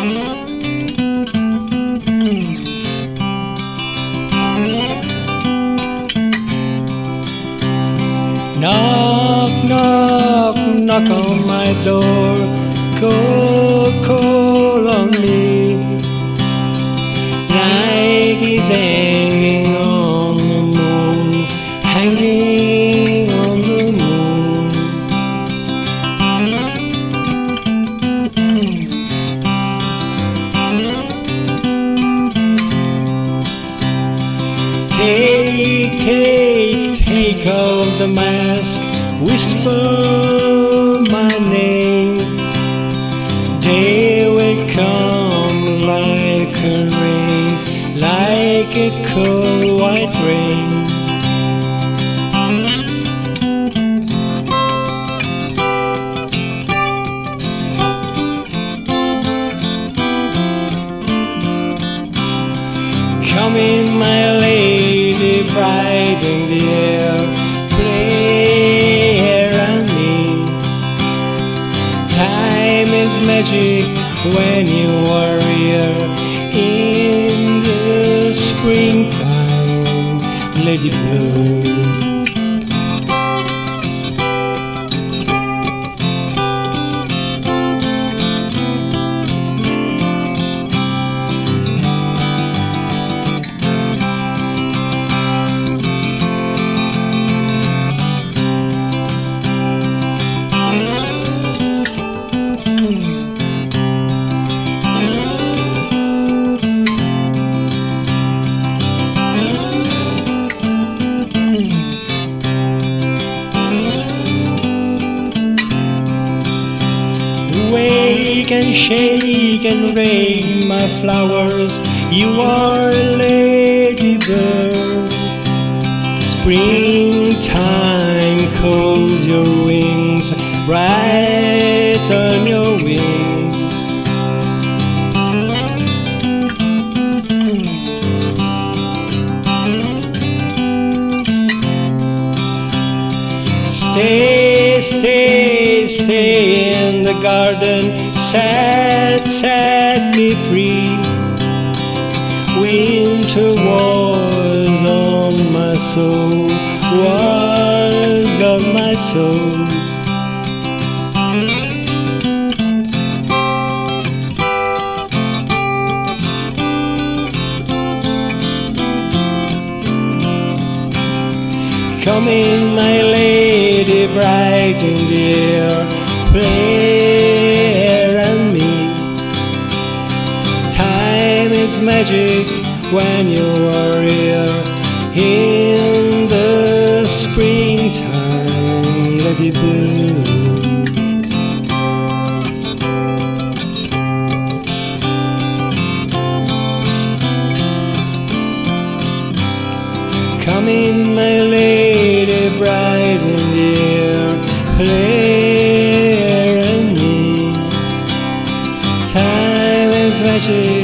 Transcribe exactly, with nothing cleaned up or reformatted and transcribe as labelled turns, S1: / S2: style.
S1: Knock, knock, knock on my door. Call, call on me. Night is hanging on the moon, hanging on the moon. Take, take, take off the mask, whisper my name. They will come like a rain, like a cold white rain. Come in, my lady, bright in the air, play around me. Time is magic when you are here in the springtime, Lady Blue. Wake and shake and rain my flowers, you are Lady Bird. Springtime calls your wings, bright on your wings. Stay, stay, stay in the garden, set, set me free. Winter was on my soul, was on my soul. Come in, my lady, bright and dear, play around me. Time is magic when you are here in the springtime, Lady Blue. Come in, my lady, bright and dear, play around me. Time is magic